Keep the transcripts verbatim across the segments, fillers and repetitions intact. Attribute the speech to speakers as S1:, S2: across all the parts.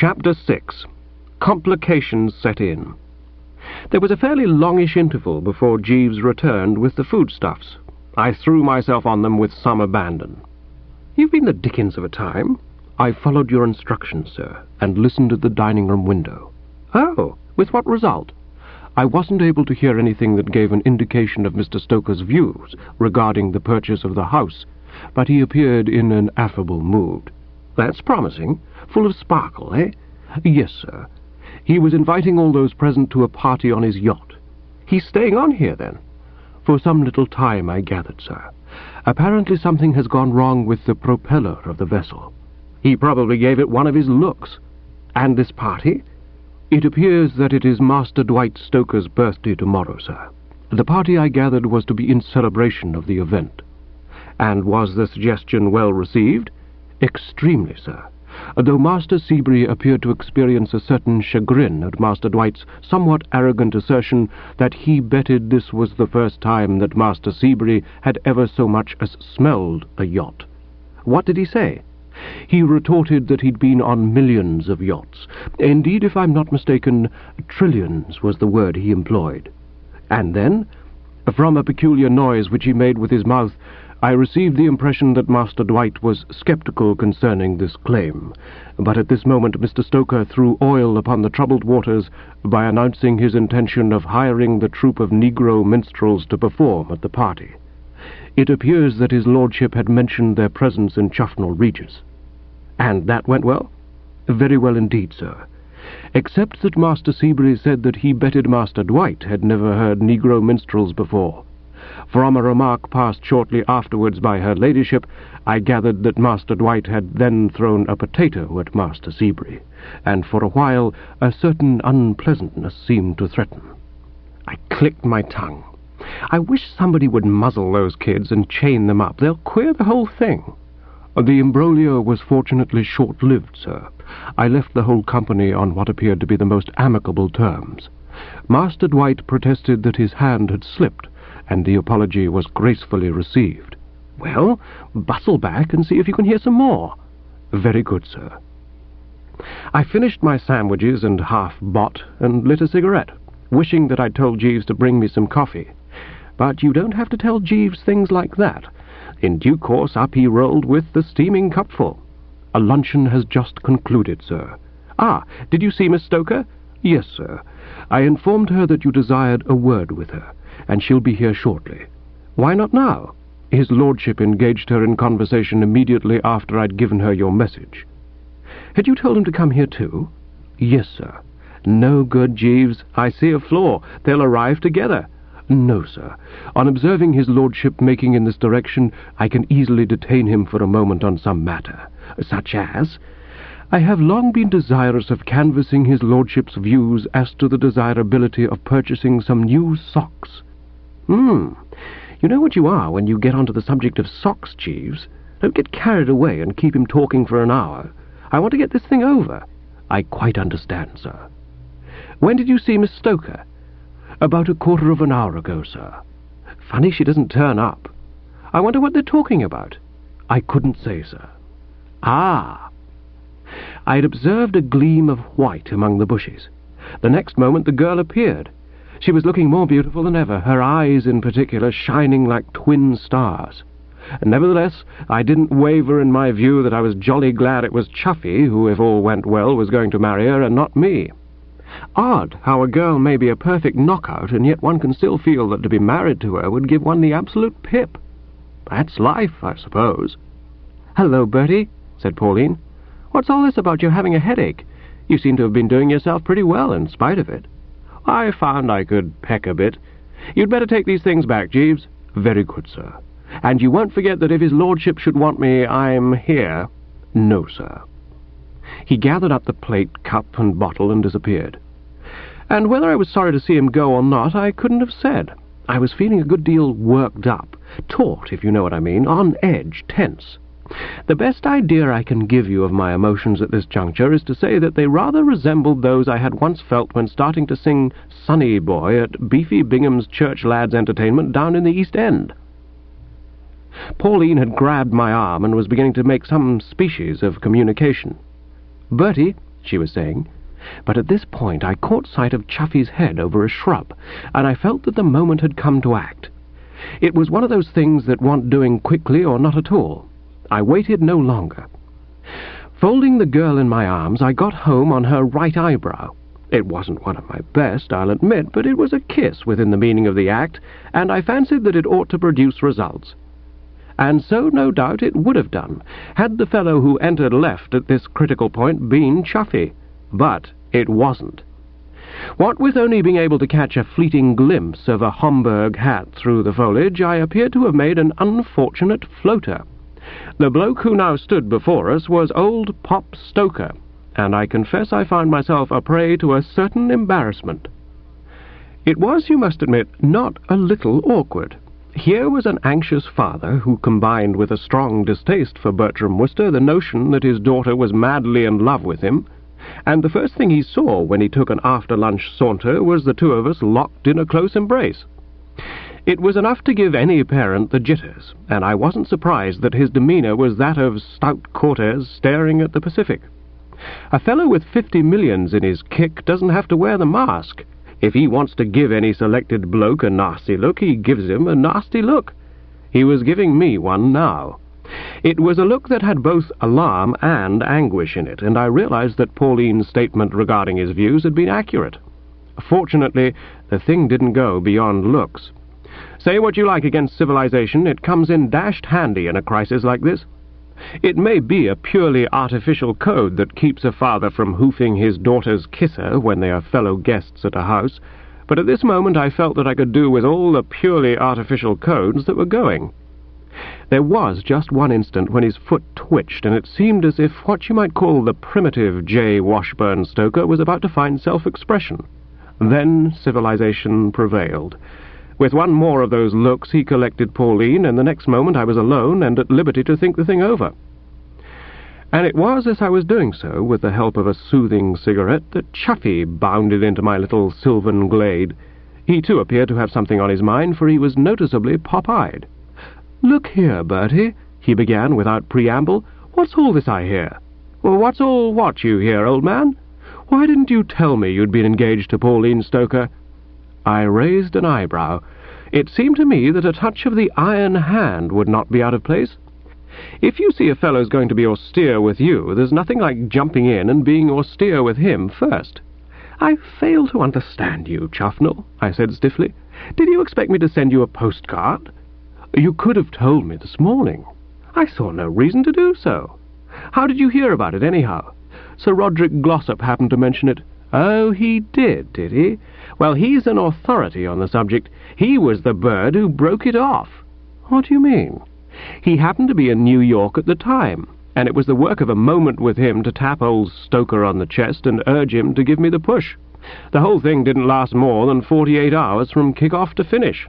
S1: Chapter six. Complications set in. There was a fairly longish interval before Jeeves returned with the foodstuffs. I threw myself on them with some abandon. "You've been the dickens of a time." "I followed your instructions, sir, and listened at the dining-room window." "Oh, with what result?" "I wasn't able to hear anything that gave an indication of Mister Stoker's views regarding the purchase of the house, but he appeared in an affable mood." "That's promising. Full of sparkle, eh?" "Yes, sir. He was inviting all those present to a party on his yacht." "He's staying on here, then?" "For some little time, I gathered, sir. Apparently something has gone wrong with the propeller of the vessel." "He probably gave it one of his looks. And this party?" "It appears that it is Master Dwight Stoker's birthday tomorrow, sir. The party, I gathered, was to be in celebration of the event." "And was the suggestion well received?" "Extremely, sir. Though Master Seabury appeared to experience a certain chagrin at Master Dwight's somewhat arrogant assertion that he betted this was the first time that Master Seabury had ever so much as smelled a yacht." "What did he say?" "He retorted that he'd been on millions of yachts. Indeed, if I'm not mistaken, trillions was the word he employed." "And then?" "From a peculiar noise which he made with his mouth, I received the impression that Master Dwight was sceptical concerning this claim, but at this moment Mister Stoker threw oil upon the troubled waters by announcing his intention of hiring the troop of Negro minstrels to perform at the party. It appears that his lordship had mentioned their presence in Chuffnell Regis." "And that went well?" "Very well indeed, sir, except that Master Seabury said that he betted Master Dwight had never heard Negro minstrels before. From a remark passed shortly afterwards by her ladyship, I gathered that Master Dwight had then thrown a potato at Master Seabury, and for a while a certain unpleasantness seemed to threaten." I clicked my tongue. "I wish somebody would muzzle those kids and chain them up. They'll queer the whole thing." "The imbroglio was fortunately short-lived, sir. I left the whole company on what appeared to be the most amicable terms. Master Dwight protested that his hand had slipped, and the apology was gracefully received." "Well, bustle back and see if you can hear some more." "Very good, sir." I finished my sandwiches and half-bot and lit a cigarette, wishing that I'd told Jeeves to bring me some coffee. But you don't have to tell Jeeves things like that. In due course up he rolled with the steaming cupful. "A luncheon has just concluded, sir." "Ah, did you see Miss Stoker?" "Yes, sir. I informed her that you desired a word with her, and she'll be here shortly." "Why not now?" "His lordship engaged her in conversation immediately after I'd given her your message." "Had you told him to come here too?" "Yes, sir." "No good, Jeeves. I see a flaw. They'll arrive together." "No, sir. On observing his lordship making in this direction, I can easily detain him for a moment on some matter." "Such as?" "I have long been desirous of canvassing his lordship's views as to the desirability of purchasing some new socks." "Hmm. You know what you are when you get onto the subject of socks, Jeeves. Don't get carried away and keep him talking for an hour. I want to get this thing over." "I quite understand, sir." "When did you see Miss Stoker?" "About a quarter of an hour ago, sir." "Funny she doesn't turn up. I wonder what they're talking about." "I couldn't say, sir." "Ah." I had observed a gleam of white among the bushes. The next moment the girl appeared. She was looking more beautiful than ever, her eyes in particular shining like twin stars. Nevertheless, I didn't waver in my view that I was jolly glad it was Chuffy who, if all went well, was going to marry her, and not me. Odd how a girl may be a perfect knockout, and yet one can still feel that to be married to her would give one the absolute pip. That's life, I suppose. "Hello, Bertie," said Pauline. "What's all this about your having a headache? You seem to have been doing yourself pretty well in spite of it." "I found I could peck a bit. You'd better take these things back, Jeeves." "Very good, sir." "And you won't forget that if his lordship should want me, I'm here." "No, sir." He gathered up the plate, cup, and bottle and disappeared. And whether I was sorry to see him go or not, I couldn't have said. I was feeling a good deal worked up, taut, if you know what I mean, on edge, tense. The best idea I can give you of my emotions at this juncture is to say that they rather resembled those I had once felt when starting to sing Sonny Boy at Beefy Bingham's church lads' entertainment down in the East End. Pauline had grabbed my arm and was beginning to make some species of communication. "Bertie, she was saying. But at this point I caught sight of Chuffy's head over a shrub, and I felt that the moment had come to act. It was one of those things that want doing quickly or not at all. I waited no longer. Folding the girl in my arms, I got home on her right eyebrow. It wasn't one of my best, I'll admit, but it was a kiss within the meaning of the act, and I fancied that it ought to produce results. And so, no doubt, it would have done, had the fellow who entered left at this critical point been Chuffy. But it wasn't. What with only being able to catch a fleeting glimpse of a Homburg hat through the foliage, I appeared to have made an unfortunate floater. The bloke who now stood before us was old Pop Stoker, and I confess I found myself a prey to a certain embarrassment. It was, you must admit, not a little awkward. Here was an anxious father who combined with a strong distaste for Bertram Wooster the notion that his daughter was madly in love with him, and the first thing he saw when he took an after-lunch saunter was the two of us locked in a close embrace. It was enough to give any parent the jitters, and I wasn't surprised that his demeanour was that of stout Cortez staring at the Pacific. A fellow with fifty millions in his kick doesn't have to wear the mask. If he wants to give any selected bloke a nasty look, he gives him a nasty look. He was giving me one now. It was a look that had both alarm and anguish in it, and I realized that Pauline's statement regarding his views had been accurate. Fortunately, the thing didn't go beyond looks. Say what you like against civilization, it comes in dashed handy in a crisis like this. It may be a purely artificial code that keeps a father from hoofing his daughter's kisser when they are fellow guests at a house, but at this moment I felt that I could do with all the purely artificial codes that were going. There was just one instant when his foot twitched, and it seemed as if what you might call the primitive J. Washburn Stoker was about to find self-expression. Then civilization prevailed. With one more of those looks he collected Pauline, and the next moment I was alone and at liberty to think the thing over. And it was as I was doing so, with the help of a soothing cigarette, that Chuffy bounded into my little sylvan glade. He too appeared to have something on his mind, for he was noticeably pop-eyed. "Look here, Bertie," he began without preamble, "what's all this I hear?" "Well, what's all what you hear, old man?" "Why didn't you tell me you'd been engaged to Pauline Stoker?" I raised an eyebrow. It seemed to me that a touch of the iron hand would not be out of place. If you see a fellow's going to be austere with you, there's nothing like jumping in and being austere with him first. "I fail to understand you, Chuffnell," I said stiffly. "Did you expect me to send you a postcard?" "You could have told me this morning." "I saw no reason to do so." "How did you hear about it, anyhow?" "Sir Roderick Glossop happened to mention it." "Oh, he did, did he? Well, he's an authority on the subject. He was the bird who broke it off." "What do you mean?" "He happened to be in New York at the time, and it was the work of a moment with him to tap old Stoker on the chest and urge him to give me the push. The whole thing didn't last more than forty-eight hours from kick-off to finish."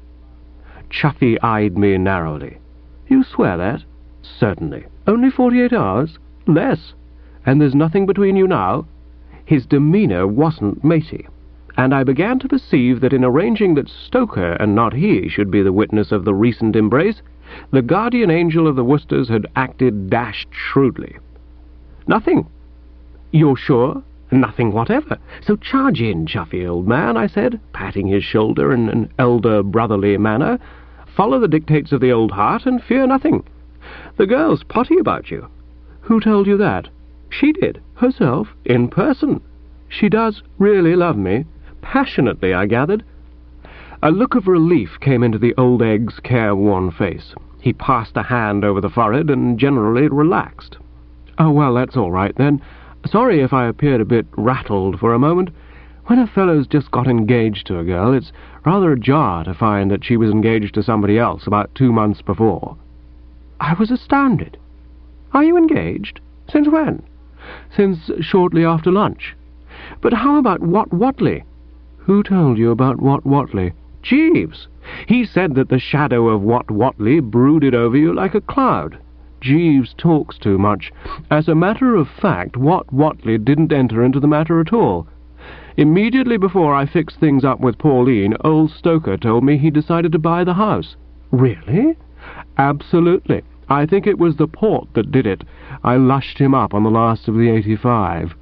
S1: Chuffy eyed me narrowly. "You swear that?" "Certainly." "Only forty-eight hours?" "Less." "And there's nothing between you now?" His demeanour wasn't matey, and I began to perceive that in arranging that Stoker and not he should be the witness of the recent embrace, the guardian angel of the Woosters had acted dashed shrewdly. "Nothing." "You're sure?" "Nothing whatever. So charge in, Chuffy, old man," I said, patting his shoulder in an elder brotherly manner. "Follow the dictates of the old heart and fear nothing. The girl's potty about you." "Who told you that?" "She did, herself, in person." "She does really love me?" "Passionately, I gathered." A look of relief came into the old egg's careworn face. He passed a hand over the forehead and generally relaxed. "Oh, well, that's all right, then. Sorry if I appeared a bit rattled for a moment. When a fellow's just got engaged to a girl, it's rather a jar to find that she was engaged to somebody else about two months before." I was astounded. "Are you engaged? Since when?" "Since shortly after lunch." "But how about Wat Whatley?" "Who told you about Wat Whatley?" "Jeeves. He said that the shadow of Wat Whatley brooded over you like a cloud." "Jeeves talks too much. As a matter of fact, Wat Whatley didn't enter into the matter at all. Immediately before I fixed things up with Pauline, old Stoker told me he decided to buy the house." "Really?" "Absolutely. I think it was the port that did it. I lushed him up on the last of the eighty-five."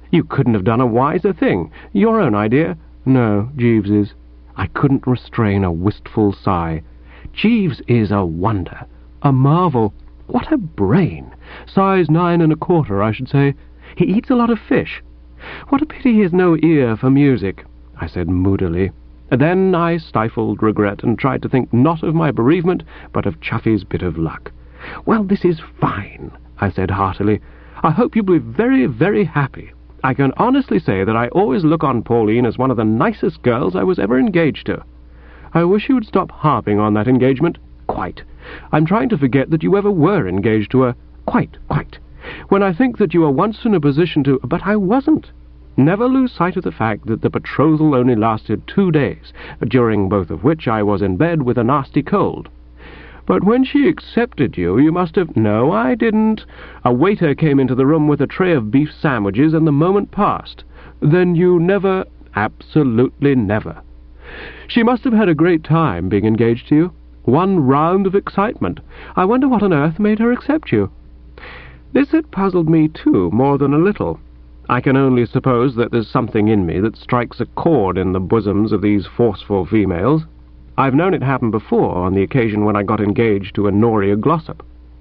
S1: You couldn't have done a wiser thing. Your own idea. No, Jeeves's. I couldn't restrain a wistful sigh. Jeeves is a wonder, a marvel. What a brain! Size nine and a quarter, I should say. He eats a lot of fish. What a pity he has no ear for music, I said moodily. Then I stifled regret and tried to think not of my bereavement, but of Chuffy's bit of luck. Well, this is fine, I said heartily. I hope you'll be very, very happy. I can honestly say that I always look on Pauline as one of the nicest girls I was ever engaged to. I wish you would stop harping on that engagement. Quite. I'm trying to forget that you ever were engaged to her. Quite, quite. When I think that you were once in a position to... But I wasn't. Never lose sight of the fact that the betrothal only lasted two days, during both of which I was in bed with a nasty cold. But when she accepted you, you must have... No, I didn't. A waiter came into the room with a tray of beef sandwiches, and the moment passed. Then you never... Absolutely never. She must have had a great time being engaged to you. One round of excitement. I wonder what on earth made her accept you. This had puzzled me, too, more than a little. I can only suppose that there's something in me that strikes a chord in the bosoms of these forceful females. I've known it happen before, on the occasion when I got engaged to Honoria Glossop.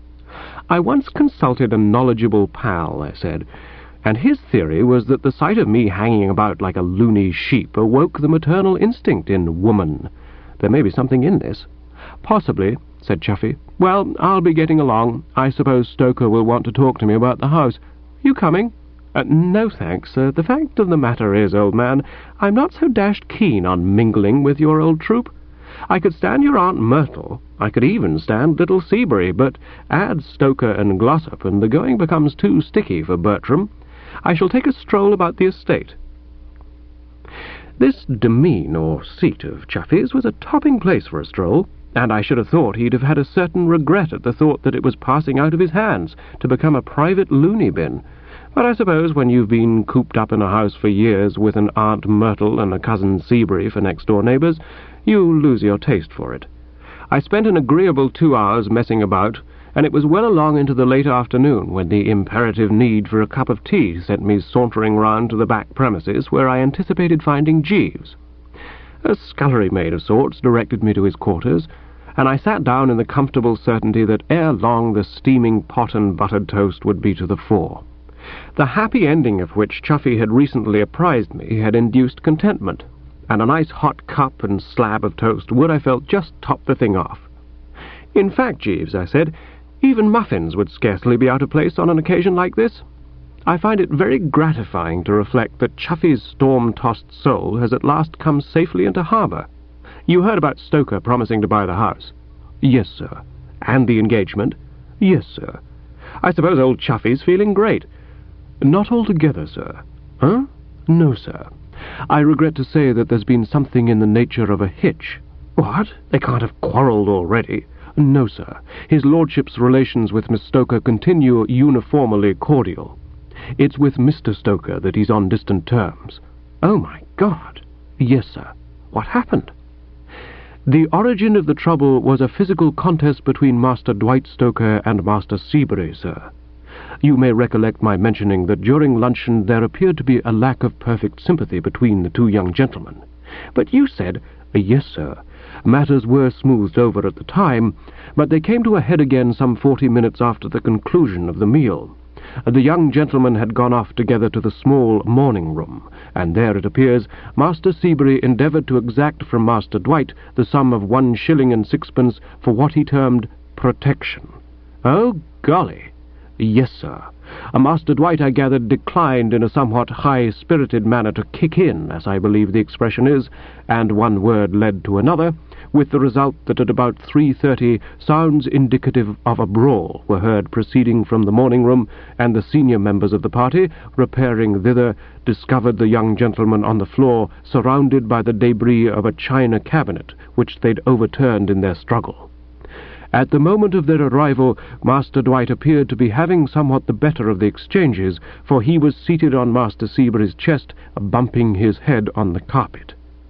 S1: I once consulted a knowledgeable pal, I said, and his theory was that the sight of me hanging about like a loony sheep awoke the maternal instinct in woman. There may be something in this. Possibly, said Chuffy. Well, I'll be getting along. I suppose Stoker will want to talk to me about the house. You coming? Uh, no, thanks. Uh, the fact of the matter is, old man, I'm not so dashed keen on mingling with your old troop. I could stand your Aunt Myrtle. I could even stand little Seabury, but add Stoker and Glossop, and the going becomes too sticky for Bertram. I shall take a stroll about the estate. This demesne, or seat of Chuffy's, was a topping place for a stroll, and I should have thought he'd have had a certain regret at the thought that it was passing out of his hands to become a private loony bin. But I suppose when you've been cooped up in a house for years with an Aunt Myrtle and a cousin Seabury for next-door neighbours, you lose your taste for it. I spent an agreeable two hours messing about, and it was well along into the late afternoon when the imperative need for a cup of tea sent me sauntering round to the back premises where I anticipated finding Jeeves. A scullery maid of sorts directed me to his quarters, and I sat down in the comfortable certainty that ere long the steaming pot and buttered toast would be to the fore. The happy ending of which Chuffy had recently apprised me had induced contentment, and a nice hot cup and slab of toast would, I felt, just top the thing off. In fact, Jeeves, I said, even muffins would scarcely be out of place on an occasion like this. I find it very gratifying to reflect that Chuffy's storm-tossed soul has at last come safely into harbour. You heard about Stoker promising to buy the house? Yes, sir. And the engagement? Yes, sir. I suppose old Chuffy's feeling great. Not altogether, sir. Huh? No, sir. I regret to say that there's been something in the nature of a hitch. What? They can't have quarrelled already. No, sir. His lordship's relations with Miss Stoker continue uniformly cordial. It's with Mister Stoker that he's on distant terms. Oh, my God. Yes, sir. What happened? The origin of the trouble was a physical contest between Master Dwight Stoker and Master Seabury, sir. You may recollect my mentioning that during luncheon there appeared to be a lack of perfect sympathy between the two young gentlemen. But you said, yes, sir, matters were smoothed over at the time, but they came to a head again some forty minutes after the conclusion of the meal. The young gentlemen had gone off together to the small morning-room, and there, it appears, Master Seabury endeavoured to exact from Master Dwight the sum of one shilling and sixpence for what he termed protection. Oh, golly! Yes, sir. A Master Dwight, I gathered, declined in a somewhat high-spirited manner to kick in, as I believe the expression is, and one word led to another, with the result that at about three thirty sounds indicative of a brawl were heard proceeding from the morning-room, and the senior members of the party, repairing thither, discovered the young gentleman on the floor, surrounded by the debris of a china cabinet, which they'd overturned in their struggle. At the moment of their arrival, Master Dwight appeared to be having somewhat the better of the exchanges, for he was seated on Master Seabury's chest, bumping his head on the carpet.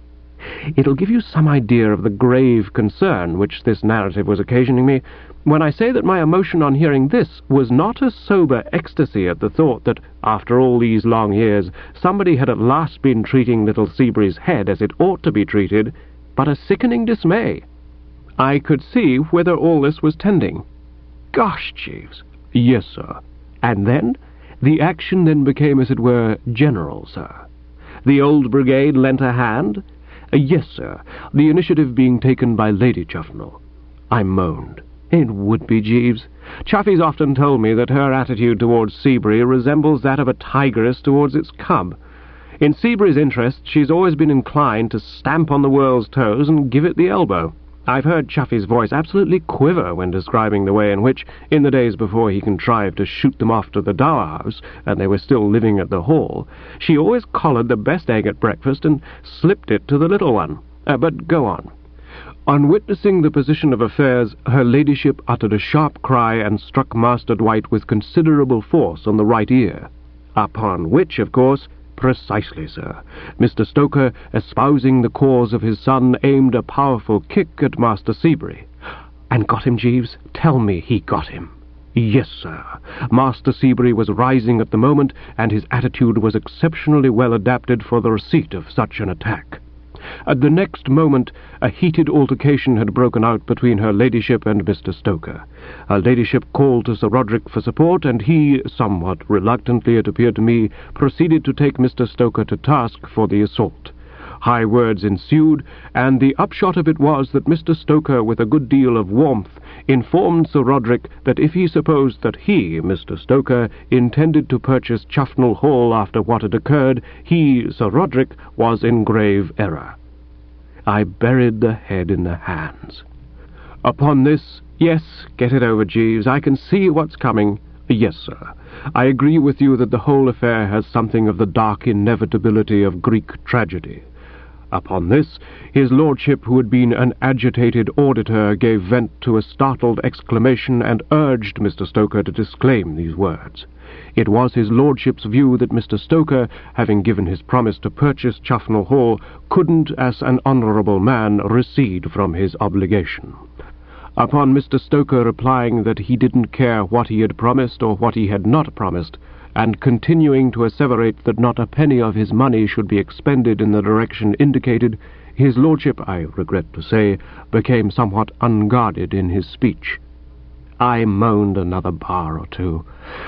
S1: It'll give you some idea of the grave concern which this narrative was occasioning me, when I say that my emotion on hearing this was not a sober ecstasy at the thought that, after all these long years, somebody had at last been treating little Seabury's head as it ought to be treated, but a sickening dismay. I could see whither all this was tending. Gosh, Jeeves. Yes, sir. And then? The action then became, as it were, general, sir. The old brigade lent a hand? Uh, yes, sir, the initiative being taken by Lady Chuffnell. I moaned. It would be, Jeeves. Chuffy's often told me that her attitude towards Seabury resembles that of a tigress towards its cub. In Seabury's interest, she's always been inclined to stamp on the world's toes and give it the elbow. I've heard Chuffy's voice absolutely quiver when describing the way in which, in the days before he contrived to shoot them off to the Dower House, and they were still living at the Hall, she always collared the best egg at breakfast and slipped it to the little one. Uh, but go on. On witnessing the position of affairs, her ladyship uttered a sharp cry and struck Master Dwight with considerable force on the right ear, upon which, of course, precisely, sir. Mister Stoker, espousing the cause of his son, aimed a powerful kick at Master Seabury. And got him, Jeeves? Tell me he got him. Yes, sir. Master Seabury was rising at the moment, and his attitude was exceptionally well adapted for the receipt of such an attack. At the next moment, a heated altercation had broken out between her ladyship and Mister Stoker. Her ladyship called to Sir Roderick for support, and he, somewhat reluctantly it appeared to me, proceeded to take Mister Stoker to task for the assault. High words ensued, and the upshot of it was that Mister Stoker, with a good deal of warmth, informed Sir Roderick that if he supposed that he, Mister Stoker, intended to purchase Chuffnell Hall after what had occurred, he, Sir Roderick, was in grave error. I buried the head in the hands. Upon this, yes, get it over, Jeeves, I can see what's coming. Yes, sir. I agree with you that the whole affair has something of the dark inevitability of Greek tragedy. Upon this, his lordship, who had been an agitated auditor, gave vent to a startled exclamation and urged Mister Stoker to disclaim these words. It was his lordship's view that Mister Stoker, having given his promise to purchase Chuffnell Hall, couldn't, as an honourable man, recede from his obligation. Upon Mister Stoker replying that he didn't care what he had promised or what he had not promised, and continuing to asseverate that not a penny of his money should be expended in the direction indicated, his lordship, I regret to say, became somewhat unguarded in his speech. I moaned another bar or two.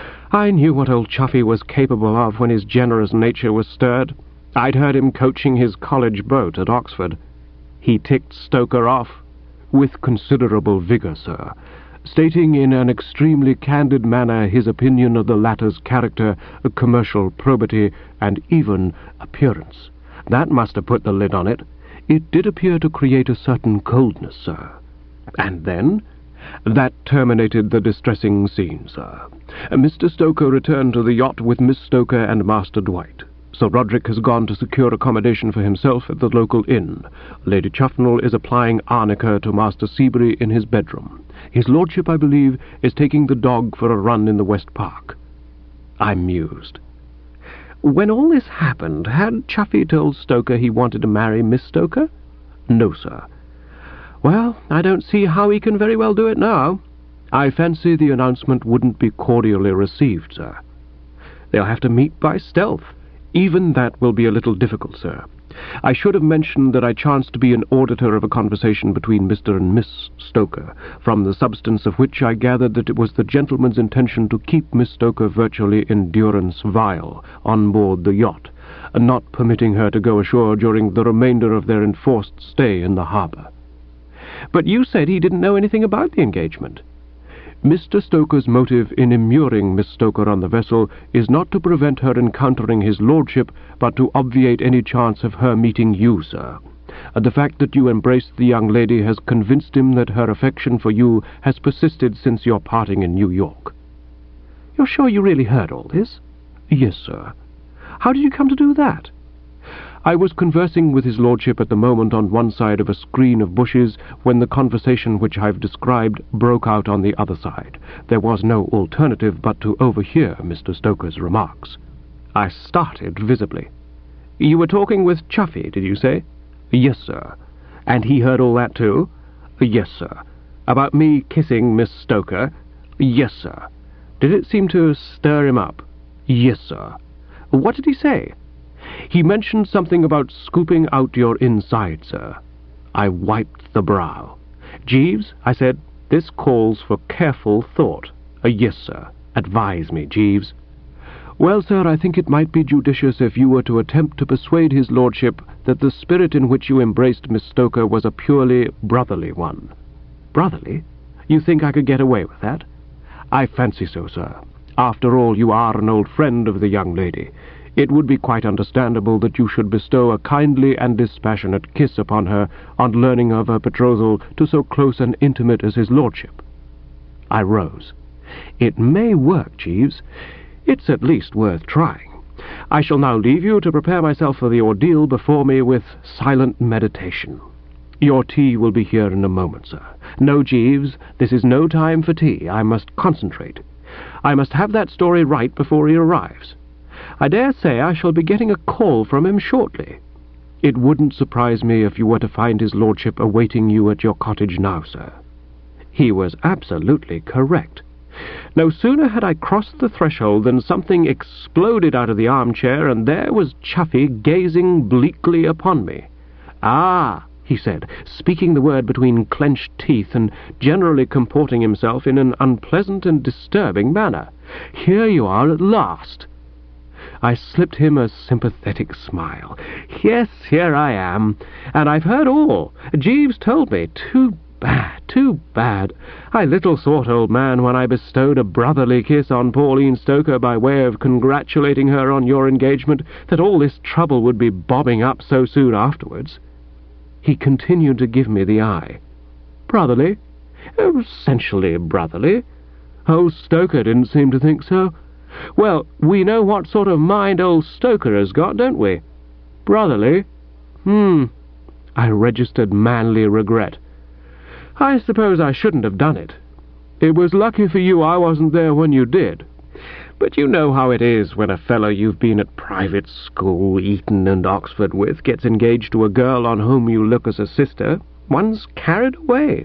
S1: I knew what old Chuffy was capable of when his generous nature was stirred. I'd heard him coaching his college boat at Oxford. He ticked Stoker off, with considerable vigour, sir, stating in an extremely candid manner his opinion of the latter's character, commercial probity, and even appearance. That must have put the lid on it. It did appear to create a certain coldness, sir. And then? That terminated the distressing scene, sir. Mister Stoker returned to the yacht with Miss Stoker and Master Dwight. Sir Roderick has gone to secure accommodation for himself at the local inn. Lady Chuffnell is applying arnica to Master Seabury in his bedroom. His lordship, I believe, is taking the dog for a run in the West Park. I mused. When all this happened, had Chuffy told Stoker he wanted to marry Miss Stoker? No, sir. Well, I don't see how he can very well do it now. I fancy the announcement wouldn't be cordially received, sir. They'll have to meet by stealth. Even that will be a little difficult, sir. I should have mentioned that I chanced to be an auditor of a conversation between Mister and Miss Stoker, from the substance of which I gathered that it was the gentleman's intention to keep Miss Stoker virtually in durance vile on board the yacht, not permitting her to go ashore during the remainder of their enforced stay in the harbour. But you said he didn't know anything about the engagement. Mister Stoker's motive in immuring Miss Stoker on the vessel is not to prevent her encountering his lordship, but to obviate any chance of her meeting you, sir. The fact that you embraced the young lady has convinced him that her affection for you has persisted since your parting in New York. You're sure you really heard all this? Yes, sir. How did you come to do that? I was conversing with his lordship at the moment on one side of a screen of bushes when the conversation which I've described broke out on the other side. There was no alternative but to overhear Mister Stoker's remarks. I started visibly. You were talking with Chuffy, did you say? Yes, sir. And he heard all that too? Yes, sir. About me kissing Miss Stoker? Yes, sir. Did it seem to stir him up? Yes, sir. What did he say? He mentioned something about scooping out your inside, sir. I wiped the brow. Jeeves, I said, this calls for careful thought. Uh, yes, sir. Advise me, Jeeves. Well, sir, I think it might be judicious if you were to attempt to persuade his lordship that the spirit in which you embraced Miss Stoker was a purely brotherly one. Brotherly? You think I could get away with that? I fancy so, sir. After all, you are an old friend of the young lady. It would be quite understandable that you should bestow a kindly and dispassionate kiss upon her on learning of her betrothal to so close and intimate as his lordship. I rose. It may work, Jeeves. It's at least worth trying. I shall now leave you to prepare myself for the ordeal before me with silent meditation. Your tea will be here in a moment, sir. No, Jeeves, this is no time for tea. I must concentrate. I must have that story right before he arrives. I dare say I shall be getting a call from him shortly. It wouldn't surprise me if you were to find his lordship awaiting you at your cottage now, sir. He was absolutely correct. No sooner had I crossed the threshold than something exploded out of the armchair, and there was Chuffy gazing bleakly upon me. "Ah," he said, speaking the word between clenched teeth and generally comporting himself in an unpleasant and disturbing manner. "Here you are at last." I slipped him a sympathetic smile. "Yes, here I am, and I've heard all. Jeeves told me. Too bad, too bad. I little thought, old man, when I bestowed a brotherly kiss on Pauline Stoker by way of congratulating her on your engagement, that all this trouble would be bobbing up so soon afterwards." He continued to give me the eye. "Brotherly? Essentially brotherly. Old Stoker didn't seem to think so. Well, we know what sort of mind old Stoker has got, don't we? Brotherly? Hmm." I registered manly regret. "I suppose I shouldn't have done it. It was lucky for you I wasn't there when you did. But you know how it is when a fellow you've been at private school, Eton and Oxford with, gets engaged to a girl on whom you look as a sister. One's carried away."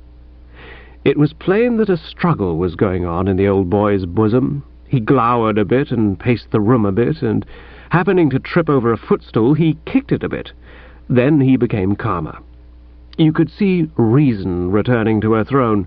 S1: It was plain that a struggle was going on in the old boy's bosom. He glowered a bit and paced the room a bit, and, happening to trip over a footstool, he kicked it a bit. Then he became calmer. You could see reason returning to her throne.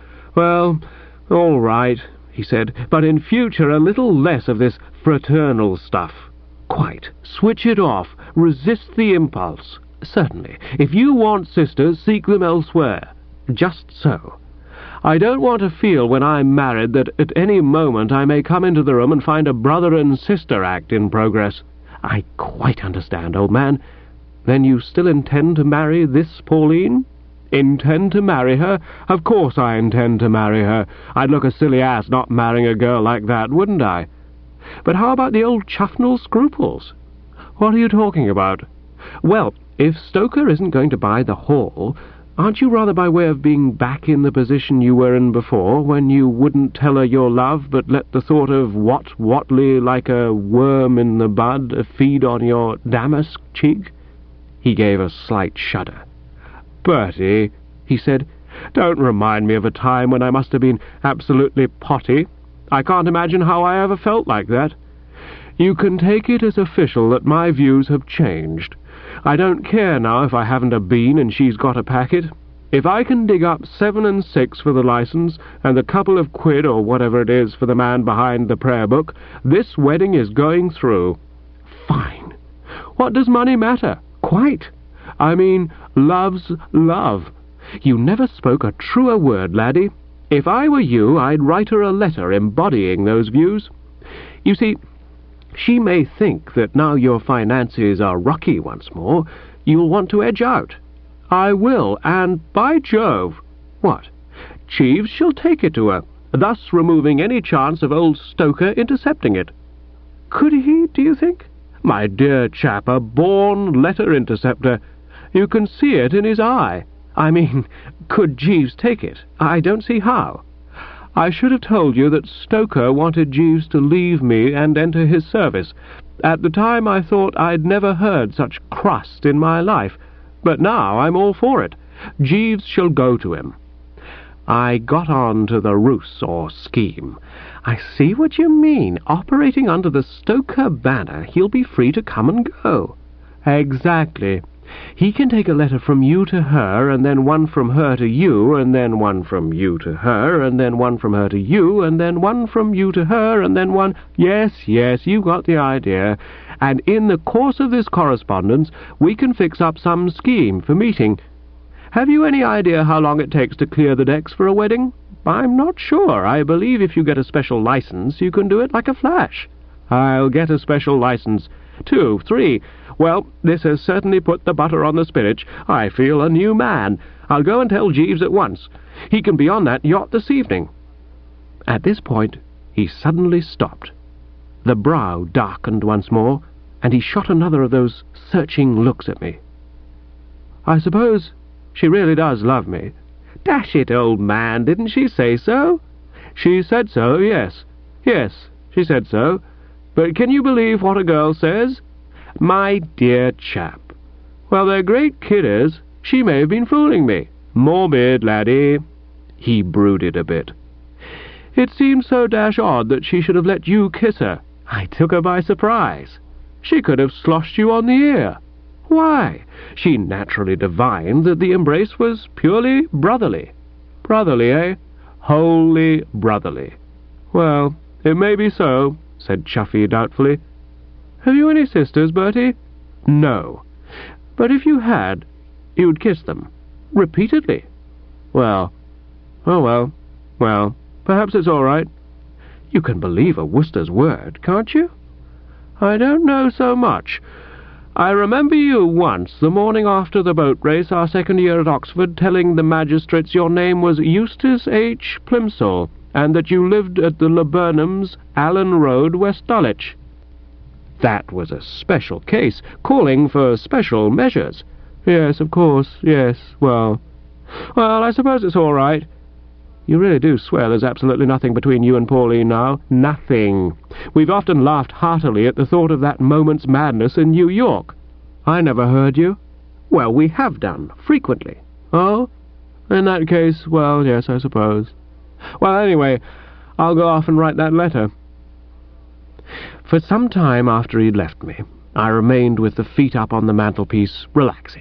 S1: "Well, all right," he said, "but in future a little less of this fraternal stuff. Quite. Switch it off. Resist the impulse. Certainly. If you want sisters, seek them elsewhere. Just so. I don't want to feel when I'm married that at any moment I may come into the room and find a brother and sister act in progress. I quite understand, old man. Then you still intend to marry this Pauline?" "Intend to marry her? Of course I intend to marry her. I'd look a silly ass not marrying a girl like that, wouldn't I? But how about the old Chuffnell scruples?" "What are you talking about?" "Well, if Stoker isn't going to buy the Hall, aren't you rather by way of being back in the position you were in before, when you wouldn't tell her your love, but let the thought of Wat Whatley, like a worm in the bud, feed on your damask cheek?" He gave a slight shudder. "Bertie," he said, "don't remind me of a time when I must have been absolutely potty. I can't imagine how I ever felt like that. You can take it as official that my views have changed. I don't care now if I haven't a bean and she's got a packet. If I can dig up seven and six for the license, and a couple of quid or whatever it is for the man behind the prayer book, this wedding is going through. Fine. What does money matter? Quite. I mean, love's love. You never spoke a truer word, laddie. If I were you, I'd write her a letter embodying those views. You see, she may think that now your finances are rocky once more, you'll want to edge out. I will, and by Jove! What? Jeeves shall take it to her, thus removing any chance of old Stoker intercepting it. Could he, do you think? My dear chap, a born letter interceptor. You can see it in his eye. I mean, could Jeeves take it? I don't see how. I should have told you that Stoker wanted Jeeves to leave me and enter his service. At the time I thought I'd never heard such crust in my life. But now I'm all for it. Jeeves shall go to him. I got on to the ruse or scheme. I see what you mean. Operating under the Stoker banner, he'll be free to come and go. Exactly. He can take a letter from you to her, and then one from her to you, and then one from you to her, and then one from her to you, and then one from you to her, and then one... Yes, yes, you got the idea. And in the course of this correspondence, we can fix up some scheme for meeting. Have you any idea how long it takes to clear the decks for a wedding? I'm not sure. I believe if you get a special license, you can do it like a flash. I'll get a special license. Two, three... Well, this has certainly put the butter on the spinach. I feel a new man. I'll go and tell Jeeves at once. He can be on that yacht this evening. At this point, he suddenly stopped. The brow darkened once more, and he shot another of those searching looks at me. I suppose she really does love me. Dash it, old man, didn't she say so? She said so, yes. Yes, she said so. But can you believe what a girl says? My dear chap. Well, they're great kiddies. She may have been fooling me. Morbid, laddie. He brooded a bit. It seems so dash odd that she should have let you kiss her. I took her by surprise. She could have sloshed you on the ear. Why? She naturally divined that the embrace was purely brotherly. Brotherly, eh? Wholly brotherly. Well, it may be so, said Chuffy doubtfully. Have you any sisters, Bertie? No. But if you had, you'd kiss them. Repeatedly. Well, oh well, well, perhaps it's all right. You can believe a Worcester's word, can't you? I don't know so much. I remember you once, the morning after the boat race, our second year at Oxford, telling the magistrates your name was Eustace H. Plimsoll, and that you lived at the Laburnums, Allen Road, West Dulwich. That was a special case, calling for special measures. Yes, of course, yes, well... Well, I suppose it's all right. You really do swear there's absolutely nothing between you and Pauline now? Nothing. We've often laughed heartily at the thought of that moment's madness in New York. I never heard you. Well, we have done, frequently. Oh? In that case, well, yes, I suppose. Well, anyway, I'll go off and write that letter. For some time after he'd left me, I remained with the feet up on the mantelpiece, relaxing.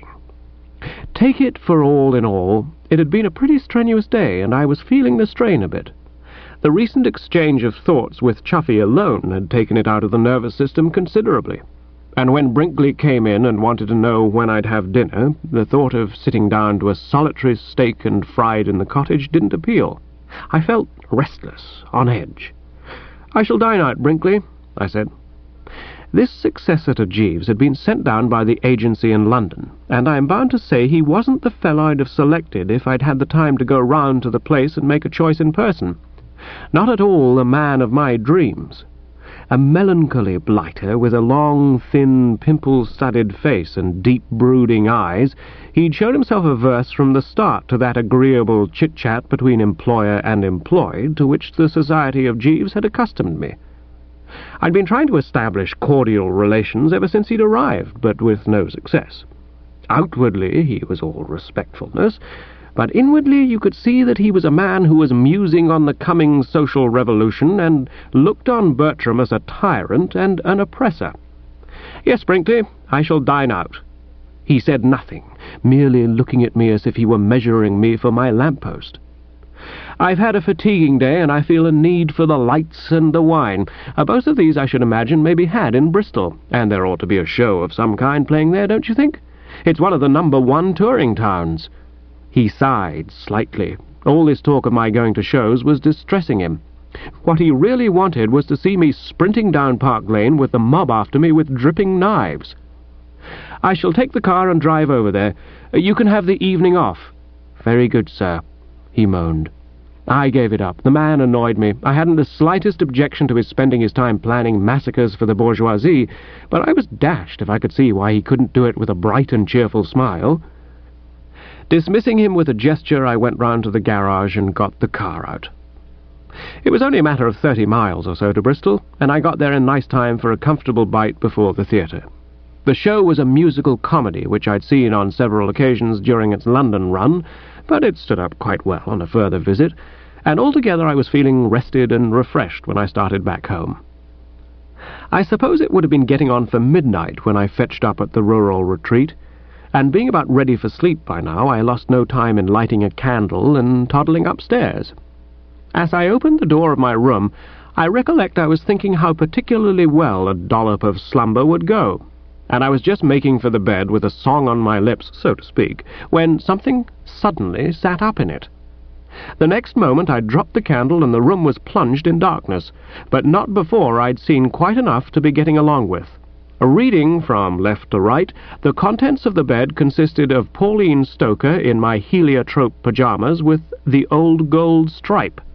S1: Take it for all in all, it had been a pretty strenuous day, and I was feeling the strain a bit. The recent exchange of thoughts with Chuffy alone had taken it out of the nervous system considerably, and when Brinkley came in and wanted to know when I'd have dinner, the thought of sitting down to a solitary steak and fried in the cottage didn't appeal. I felt restless, on edge. I shall dine out, Brinkley, I said. This successor to Jeeves had been sent down by the agency in London, and I am bound to say he wasn't the fellow I'd have selected if I'd had the time to go round to the place and make a choice in person. Not at all the man of my dreams. A melancholy blighter with a long, thin, pimple-studded face and deep, brooding eyes, he'd shown himself averse from the start to that agreeable chit-chat between employer and employed to which the society of Jeeves had accustomed me. I'd been trying to establish cordial relations ever since he'd arrived, but with no success. Outwardly he was all respectfulness, but inwardly you could see that he was a man who was musing on the coming social revolution and looked on Bertram as a tyrant and an oppressor. Yes, Brinkley, I shall dine out. He said nothing, merely looking at me as if he were measuring me for my lamppost. I've had a fatiguing day, and I feel a need for the lights and the wine. Uh, both of these, I should imagine, may be had in Bristol, and there ought to be a show of some kind playing there, don't you think? It's one of the number one touring towns. He sighed slightly. All this talk of my going to shows was distressing him. What he really wanted was to see me sprinting down Park Lane with the mob after me with dripping knives. I shall take the car and drive over there. Uh, you can have the evening off. Very good, sir, he moaned. I gave it up. The man annoyed me. I hadn't the slightest objection to his spending his time planning massacres for the bourgeoisie, but I was dashed if I could see why he couldn't do it with a bright and cheerful smile. Dismissing him with a gesture, I went round to the garage and got the car out. It was only a matter of thirty miles or so to Bristol, and I got there in nice time for a comfortable bite before the theatre. The show was a musical comedy which I'd seen on several occasions during its London run, but it stood up quite well on a further visit, and altogether I was feeling rested and refreshed when I started back home. I suppose it would have been getting on for midnight when I fetched up at the rural retreat, and being about ready for sleep by now, I lost no time in lighting a candle and toddling upstairs. As I opened the door of my room, I recollect I was thinking how particularly well a dollop of slumber would go, and I was just making for the bed with a song on my lips, so to speak, when something suddenly sat up in it. The next moment I dropped the candle and the room was plunged in darkness, but not before I'd seen quite enough to be getting along with. Reading from left to right, the contents of the bed consisted of Pauline Stoker in my heliotrope pyjamas with the old gold stripe,